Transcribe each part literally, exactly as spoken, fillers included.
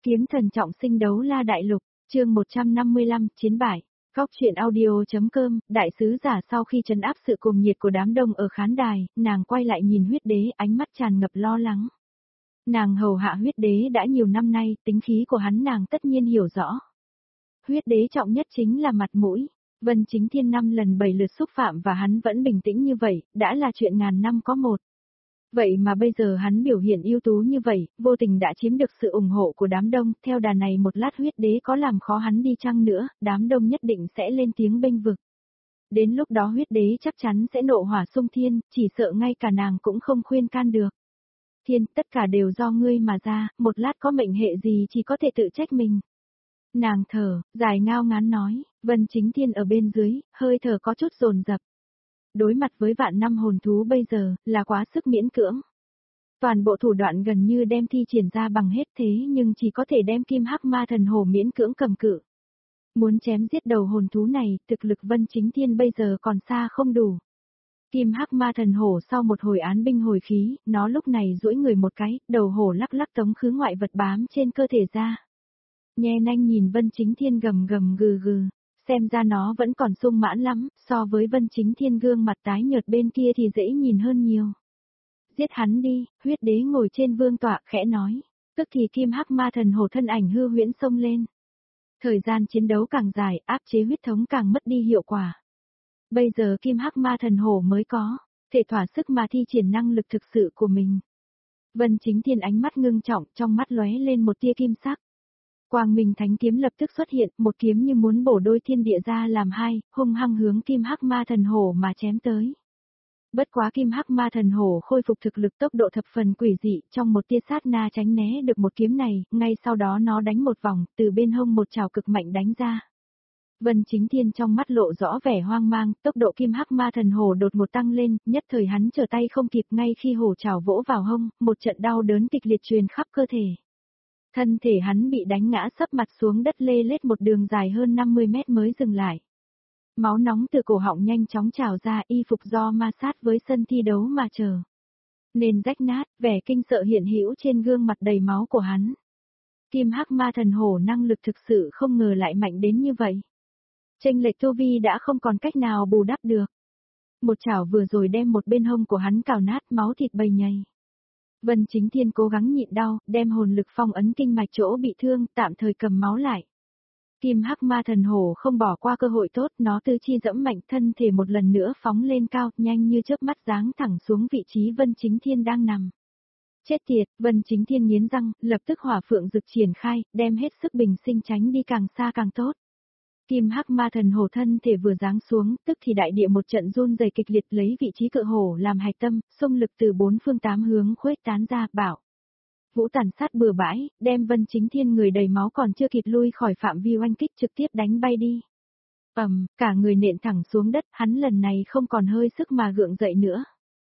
Kiếm thần trọng sinh đấu la đại lục, chương một trăm năm mươi lăm, chiến bại. Góc truyện audio.com, đại sứ giả sau khi trấn áp sự cuồng nhiệt của đám đông ở khán đài, nàng quay lại nhìn huyết đế, ánh mắt tràn ngập lo lắng. Nàng hầu hạ huyết đế đã nhiều năm nay, tính khí của hắn nàng tất nhiên hiểu rõ. Huyết đế trọng nhất chính là mặt mũi. Vân Chính Thiên năm lần bảy lượt xúc phạm và hắn vẫn bình tĩnh như vậy, đã là chuyện ngàn năm có một. Vậy mà bây giờ hắn biểu hiện ưu tú như vậy, vô tình đã chiếm được sự ủng hộ của đám đông, theo đà này một lát huyết đế có làm khó hắn đi chăng nữa, đám đông nhất định sẽ lên tiếng bênh vực. Đến lúc đó huyết đế chắc chắn sẽ nộ hỏa xung thiên, chỉ sợ ngay cả nàng cũng không khuyên can được. Thiên, tất cả đều do ngươi mà ra, một lát có mệnh hệ gì chỉ có thể tự trách mình. Nàng thở, dài ngao ngán nói, Vân Chính Thiên ở bên dưới, hơi thở có chút dồn dập. Đối mặt với vạn năm hồn thú bây giờ, là quá sức miễn cưỡng. Toàn bộ thủ đoạn gần như đem thi triển ra bằng hết thế nhưng chỉ có thể đem kim hắc ma thần hổ miễn cưỡng cầm cự. Muốn chém giết đầu hồn thú này, thực lực Vân Chính Thiên bây giờ còn xa không đủ. Kim hắc ma thần hổ sau một hồi án binh hồi khí, nó lúc này duỗi người một cái, đầu hổ lắc lắc tống khứ ngoại vật bám trên cơ thể ra. Nhe nanh nhìn Vân Chính Thiên gầm gầm gừ gừ. Xem ra nó vẫn còn sung mãn lắm, so với Vân Chính Thiên gương mặt tái nhợt bên kia thì dễ nhìn hơn nhiều. Giết hắn đi, huyết đế ngồi trên vương tọa khẽ nói, tức thì kim hắc ma thần hổ thân ảnh hư huyễn xông lên. Thời gian chiến đấu càng dài, áp chế huyết thống càng mất đi hiệu quả. Bây giờ kim hắc ma thần hổ mới có, thể thỏa sức mà thi triển năng lực thực sự của mình. Vân Chính Thiên ánh mắt ngưng trọng, trong mắt lóe lên một tia kim sắc. Quang Minh Thánh kiếm lập tức xuất hiện, một kiếm như muốn bổ đôi thiên địa ra làm hai, hung hăng hướng kim hắc ma thần hổ mà chém tới. Bất quá kim hắc ma thần hổ khôi phục thực lực tốc độ thập phần quỷ dị, trong một tia sát na tránh né được một kiếm này, ngay sau đó nó đánh một vòng, từ bên hông một trảo cực mạnh đánh ra. Vân Chính Thiên trong mắt lộ rõ vẻ hoang mang, tốc độ kim hắc ma thần hổ đột một tăng lên, nhất thời hắn trở tay không kịp, ngay khi hổ trảo vỗ vào hông, một trận đau đớn kịch liệt truyền khắp cơ thể. Thân thể hắn bị đánh ngã sấp mặt xuống đất lê lết một đường dài hơn năm mươi mét mới dừng lại. Máu nóng từ cổ họng nhanh chóng trào ra, y phục do ma sát với sân thi đấu mà chờ. Nên rách nát, vẻ kinh sợ hiện hữu trên gương mặt đầy máu của hắn. Kim hắc ma thần hổ năng lực thực sự không ngờ lại mạnh đến như vậy. Chênh lệch tu vi đã không còn cách nào bù đắp được. Một chảo vừa rồi đem một bên hông của hắn cào nát, máu thịt bầy nhầy. Vân Chính Thiên cố gắng nhịn đau, đem hồn lực phong ấn kinh mạch chỗ bị thương, tạm thời cầm máu lại. Kim hắc ma thần hổ không bỏ qua cơ hội tốt, nó tứ chi dẫm mạnh, thân thể một lần nữa phóng lên cao, nhanh như chớp mắt giáng thẳng xuống vị trí Vân Chính Thiên đang nằm. Chết tiệt, Vân Chính Thiên nghiến răng, lập tức hỏa phượng dực triển khai, đem hết sức bình sinh tránh đi càng xa càng tốt. Kim hắc ma thần hổ thân thể vừa giáng xuống, tức thì đại địa một trận run rẩy kịch liệt, lấy vị trí cự hổ làm hạch tâm, xung lực từ bốn phương tám hướng khuếch tán ra, bảo. Vũ tàn sát bừa bãi, đem Vân Chính Thiên người đầy máu còn chưa kịp lui khỏi phạm vi oanh kích trực tiếp đánh bay đi. Ầm, cả người nện thẳng xuống đất, hắn lần này không còn hơi sức mà gượng dậy nữa.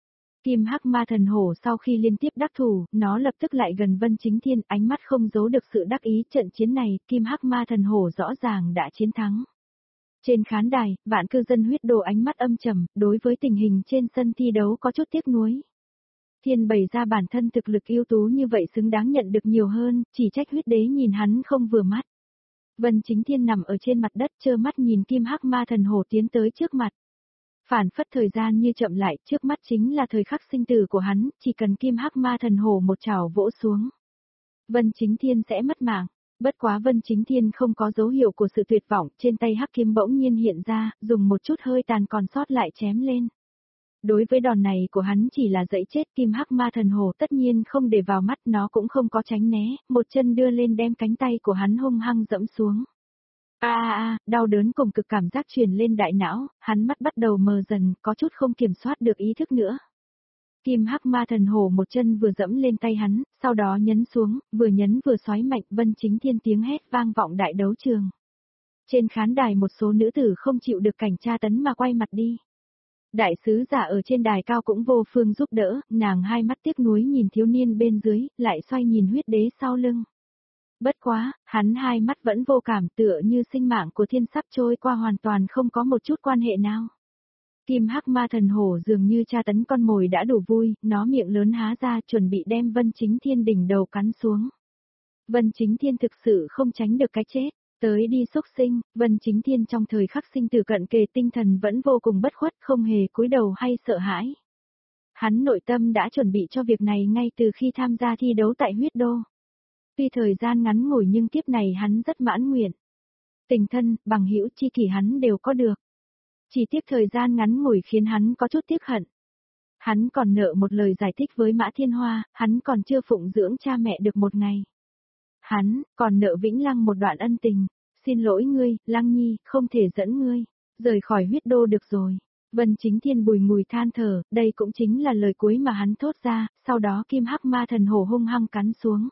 Kim hắc ma thần hổ sau khi liên tiếp đắc thủ, nó lập tức lại gần Vân Chính Thiên, ánh mắt không giấu được sự đắc ý, trận chiến này, kim hắc ma thần hổ rõ ràng đã chiến thắng. Trên khán đài, vạn cư dân huyết đồ ánh mắt âm trầm, đối với tình hình trên sân thi đấu có chút tiếc nuối. Thiên bày ra bản thân thực lực ưu tú như vậy xứng đáng nhận được nhiều hơn, chỉ trách huyết đế nhìn hắn không vừa mắt. Vân Chính Thiên nằm ở trên mặt đất trơ mắt nhìn kim hắc ma thần hổ tiến tới trước mặt. Phản phất thời gian như chậm lại, trước mắt chính là thời khắc sinh tử của hắn, chỉ cần kim hắc ma thần hổ một trảo vỗ xuống. Vân Chính Thiên sẽ mất mạng, bất quá Vân Chính Thiên không có dấu hiệu của sự tuyệt vọng, trên tay hắc kiếm bỗng nhiên hiện ra, dùng một chút hơi tàn còn sót lại chém lên. Đối với đòn này của hắn chỉ là dẫy chết, kim hắc ma thần hổ tất nhiên không để vào mắt, nó cũng không có tránh né, một chân đưa lên đem cánh tay của hắn hung hăng dẫm xuống. A a a, đau đớn cùng cực cảm giác truyền lên đại não, hắn mắt bắt đầu mờ dần, có chút không kiểm soát được ý thức nữa. Kim hắc ma thần hổ một chân vừa dẫm lên tay hắn, sau đó nhấn xuống, vừa nhấn vừa xoáy mạnh, Vân Chính Thiên tiếng hét vang vọng đại đấu trường. Trên khán đài một số nữ tử không chịu được cảnh tra tấn mà quay mặt đi. Đại sứ giả ở trên đài cao cũng vô phương giúp đỡ, nàng hai mắt tiếc nuối nhìn thiếu niên bên dưới, lại xoay nhìn huyết đế sau lưng. Bất quá, hắn hai mắt vẫn vô cảm, tựa như sinh mạng của thiên sắp trôi qua hoàn toàn không có một chút quan hệ nào. Kim hắc ma thần hổ dường như tra tấn con mồi đã đủ vui, nó miệng lớn há ra chuẩn bị đem Vân Chính Thiên đỉnh đầu cắn xuống. Vân Chính Thiên thực sự không tránh được cái chết. Tới đi xúc sinh, Vân Chính Thiên trong thời khắc sinh tử cận kề tinh thần vẫn vô cùng bất khuất, không hề cúi đầu hay sợ hãi. Hắn nội tâm đã chuẩn bị cho việc này ngay từ khi tham gia thi đấu tại huyết đô. Tuy thời gian ngắn ngủi nhưng kiếp này hắn rất mãn nguyện. Tình thân, bằng hữu chi kỷ hắn đều có được. Chỉ tiếc thời gian ngắn ngủi khiến hắn có chút tiếc hận. Hắn còn nợ một lời giải thích với Mã Thiên Hoa, hắn còn chưa phụng dưỡng cha mẹ được một ngày. Hắn, còn nợ Vĩnh Lăng một đoạn ân tình. Xin lỗi ngươi, Lăng Nhi, không thể dẫn ngươi. Rời khỏi huyết đô được rồi. Vân Chính Thiên bùi ngùi than thở, đây cũng chính là lời cuối mà hắn thốt ra, sau đó kim hắc ma thần hổ hung hăng cắn xuống.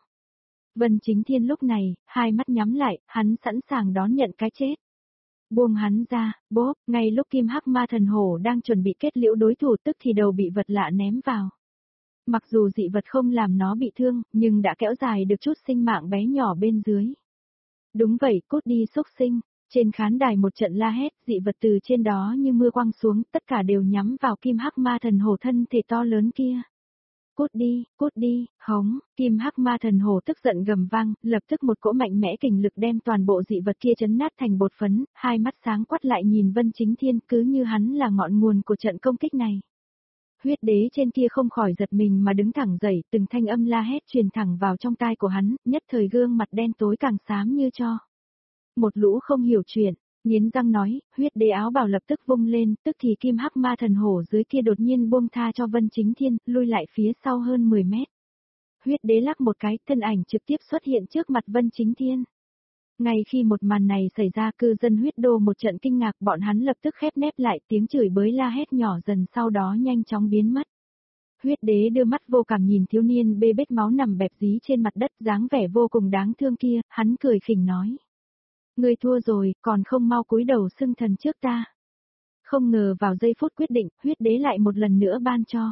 Vân Chính Thiên lúc này, hai mắt nhắm lại, hắn sẵn sàng đón nhận cái chết. Buông hắn ra, bốp, ngay lúc kim hắc ma thần hổ đang chuẩn bị kết liễu đối thủ tức thì đầu bị vật lạ ném vào. Mặc dù dị vật không làm nó bị thương, nhưng đã kéo dài được chút sinh mạng bé nhỏ bên dưới. Đúng vậy, cút đi xúc sinh. Trên khán đài một trận la hét, dị vật từ trên đó như mưa quăng xuống, tất cả đều nhắm vào kim hắc ma thần hổ thân thể to lớn kia. Cút đi, cút đi, hống, kim hắc ma thần hổ tức giận gầm vang, lập tức một cỗ mạnh mẽ kình lực đem toàn bộ dị vật kia chấn nát thành bột phấn, hai mắt sáng quắt lại nhìn Vân Chính Thiên cứ như hắn là ngọn nguồn của trận công kích này. Huyết đế trên kia không khỏi giật mình mà đứng thẳng dậy, từng thanh âm la hét truyền thẳng vào trong tai của hắn, nhất thời gương mặt đen tối càng xám như tro. Một lũ không hiểu chuyện, nghiến răng nói, huyết đế áo bào lập tức vung lên, tức thì kim hắc ma thần hổ dưới kia đột nhiên buông tha cho Vân Chính Thiên, lui lại phía sau hơn mười mét. Huyết đế lắc một cái, thân ảnh trực tiếp xuất hiện trước mặt Vân Chính Thiên. Ngay khi một màn này xảy ra, cư dân huyết đô một trận kinh ngạc, bọn hắn lập tức khép nép lại, tiếng chửi bới la hét nhỏ dần sau đó nhanh chóng biến mất. Huyết đế đưa mắt vô cảm nhìn thiếu niên bê bết máu nằm bẹp dí trên mặt đất, dáng vẻ vô cùng đáng thương kia, hắn cười khỉnh nói. Ngươi thua rồi, còn không mau cúi đầu xưng thần trước ta. Không ngờ vào giây phút quyết định, huyết đế lại một lần nữa ban cho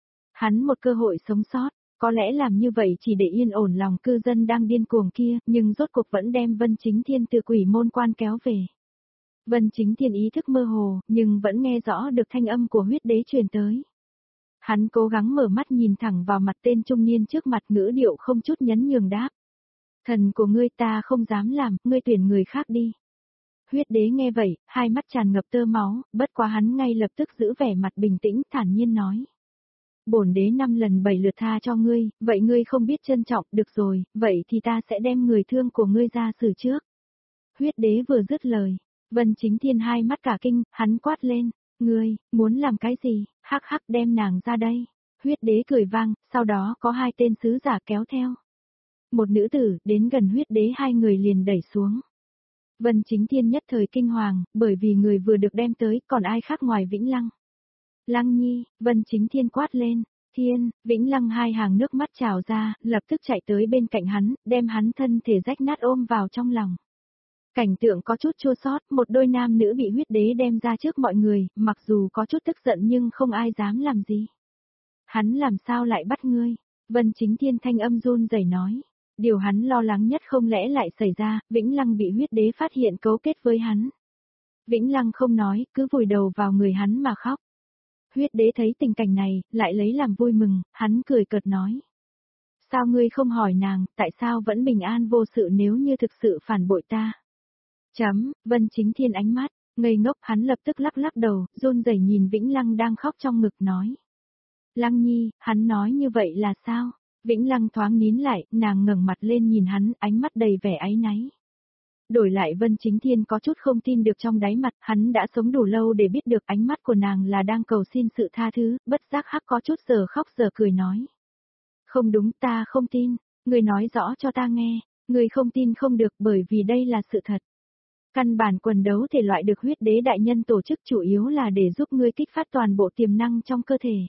hắn một cơ hội sống sót, có lẽ làm như vậy chỉ để yên ổn lòng cư dân đang điên cuồng kia, nhưng rốt cuộc vẫn đem Vân Chính Thiên từ quỷ môn quan kéo về. Vân Chính Thiên ý thức mơ hồ, nhưng vẫn nghe rõ được thanh âm của huyết đế truyền tới. Hắn cố gắng mở mắt nhìn thẳng vào mặt tên trung niên trước mặt, ngữ điệu không chút nhấn nhường đáp. Thần của ngươi ta không dám làm, ngươi tuyển người khác đi. Huyết đế nghe vậy, hai mắt tràn ngập tơ máu, bất quá hắn ngay lập tức giữ vẻ mặt bình tĩnh, thản nhiên nói. Bổn đế năm lần bảy lượt tha cho ngươi, vậy ngươi không biết trân trọng, được rồi, vậy thì ta sẽ đem người thương của ngươi ra xử trước. Huyết đế vừa dứt lời, Vân Chính Thiên hai mắt cả kinh, hắn quát lên, ngươi, muốn làm cái gì, hắc hắc đem nàng ra đây. Huyết đế cười vang, sau đó có hai tên sứ giả kéo theo. Một nữ tử, đến gần huyết đế hai người liền đẩy xuống. Vân Chính Thiên nhất thời kinh hoàng, bởi vì người vừa được đem tới, còn ai khác ngoài Vĩnh Lăng. Lăng Nhi, Vân Chính Thiên quát lên, Thiên, Vĩnh Lăng hai hàng nước mắt trào ra, lập tức chạy tới bên cạnh hắn, đem hắn thân thể rách nát ôm vào trong lòng. Cảnh tượng có chút chua xót, một đôi nam nữ bị huyết đế đem ra trước mọi người, mặc dù có chút tức giận nhưng không ai dám làm gì. Hắn làm sao lại bắt ngươi? Vân Chính Thiên thanh âm run rẩy nói. Điều hắn lo lắng nhất không lẽ lại xảy ra, Vĩnh Lăng bị huyết đế phát hiện cấu kết với hắn. Vĩnh Lăng không nói, cứ vùi đầu vào người hắn mà khóc. Huyết đế thấy tình cảnh này, lại lấy làm vui mừng, hắn cười cợt nói. Sao ngươi không hỏi nàng, tại sao vẫn bình an vô sự nếu như thực sự phản bội ta? Chấm, Vân Chính Thiên ánh mắt, ngây ngốc, hắn lập tức lắc lắc đầu, run rẩy nhìn Vĩnh Lăng đang khóc trong ngực nói. Lăng Nhi, hắn nói như vậy là sao? Vĩnh Lăng thoáng nín lại, nàng ngẩng mặt lên nhìn hắn, ánh mắt đầy vẻ áy náy. Đổi lại Vân Chính Thiên có chút không tin được trong đáy mặt, hắn đã sống đủ lâu để biết được ánh mắt của nàng là đang cầu xin sự tha thứ, bất giác hắc có chút giờ khóc giờ cười nói. Không đúng, ta không tin, người nói rõ cho ta nghe, người không tin không được bởi vì đây là sự thật. Căn bản quần đấu thể loại được huyết đế đại nhân tổ chức chủ yếu là để giúp ngươi kích phát toàn bộ tiềm năng trong cơ thể.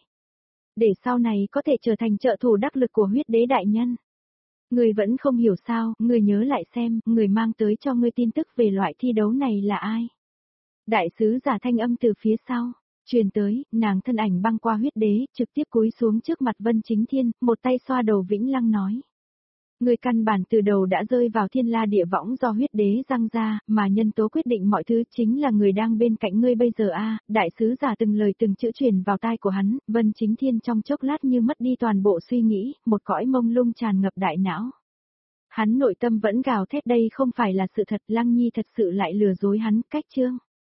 Để sau này có thể trở thành trợ thủ đắc lực của huyết đế đại nhân. Người vẫn không hiểu sao, người nhớ lại xem, người mang tới cho ngươi tin tức về loại thi đấu này là ai. Đại sứ giả thanh âm từ phía sau, truyền tới, nàng thân ảnh băng qua huyết đế, trực tiếp cúi xuống trước mặt Vân Chính Thiên, một tay xoa đầu Vĩnh Lăng nói. Người căn bản từ đầu đã rơi vào thiên la địa võng do huyết đế răng ra, mà nhân tố quyết định mọi thứ chính là người đang bên cạnh ngươi bây giờ a. Đại sứ giả từng lời từng chữ truyền vào tai của hắn, Vân Chính Thiên trong chốc lát như mất đi toàn bộ suy nghĩ, một cõi mông lung tràn ngập đại não. Hắn nội tâm vẫn gào thét đây không phải là sự thật, Lăng Nhi thật sự lại lừa dối hắn, cách chương.